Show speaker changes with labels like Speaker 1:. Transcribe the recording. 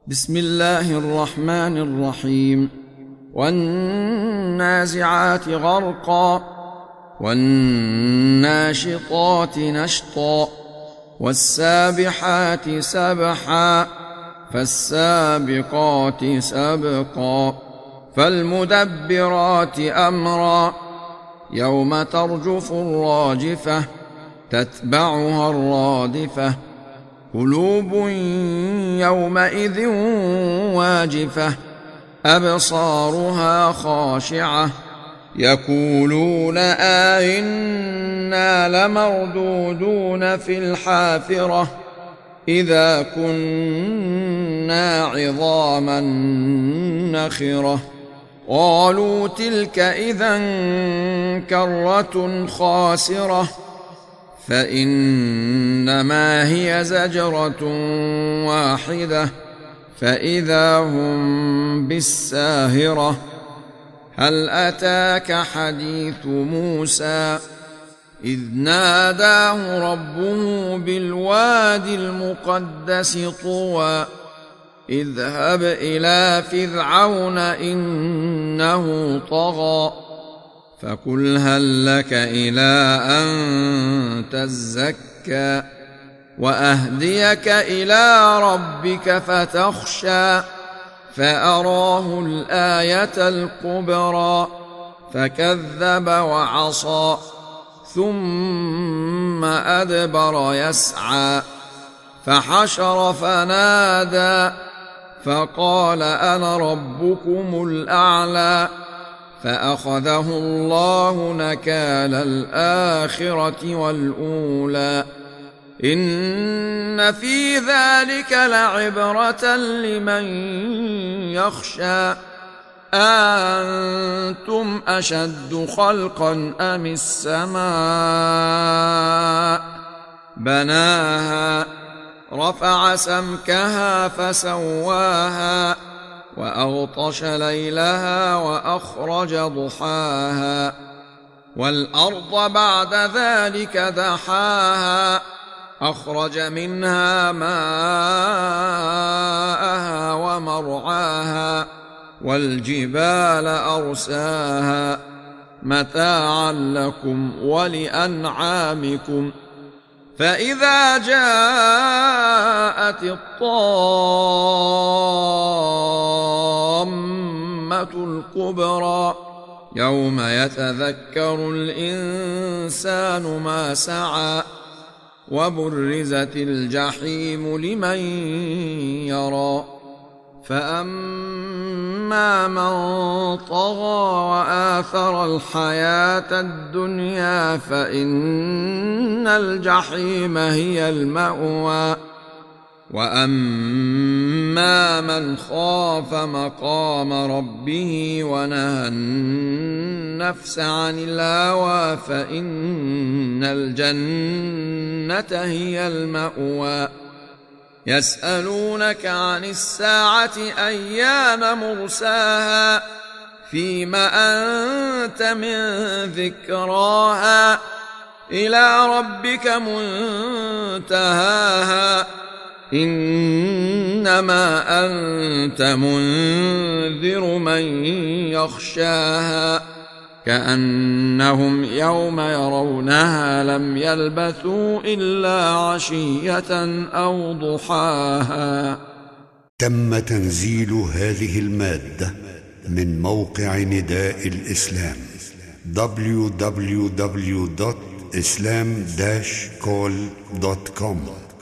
Speaker 1: بسم الله الرحمن الرحيم. والنازعات غرقا والناشطات نشطا والسابحات سبحا فالسابقات سبقا فالمدبرات أمرا يوم ترجف الراجفة تتبعها الرادفة قلوب يومئذ واجفة أبصارها خاشعة يقولون أئنا لمردودون في الحافرة إذا كنا عظاما نخرة قالوا تلك إذا كرة خاسرة فإنما هي زجرة واحدة فإذا هم بالساهرة هل أتاك حديث موسى إذ ناداه ربه بالوادي المقدس طوى اذهب إلى فرعون إنه طغى فقل هل لك إلى أن تزكى وأهديك إلى ربك فتخشى فأراه الآية الكبرى فكذب وعصى ثم أدبر يسعى فحشر فنادى فقال أنا ربكم الأعلى فأخذه الله نكال الآخرة والأولى إن في ذلك لعبرة لمن يخشى أأنتم أشد خلقا أم السماء بناها رفع سمكها فسواها وأغطش ليلها وأخرج ضحاها والأرض بعد ذلك دحاها أخرج منها ماءها ومرعاها والجبال أرساها متاعا لكم ولأنعامكم فإذا جاءت الطامة الكبرى يوم يتذكر الإنسان ما سعى وبرزت الجحيم لمن يرى فأما من طغى وآثر الحياة الدنيا فإن الجحيم هي المأوى وأما من خاف مقام ربه ونهى النفس عن الهوى فإن الجنة هي المأوى يسألونك عن الساعة أيان مرساها فيما أنت من ذكراها إلى ربك منتهاها إنما أنت منذر من يخشاها كأنهم يوم يرونها لم يلبثوا إلا عشية أو ضحاها.
Speaker 2: تم تنزيل هذه المادة من موقع نداء الإسلام www.islam-call.com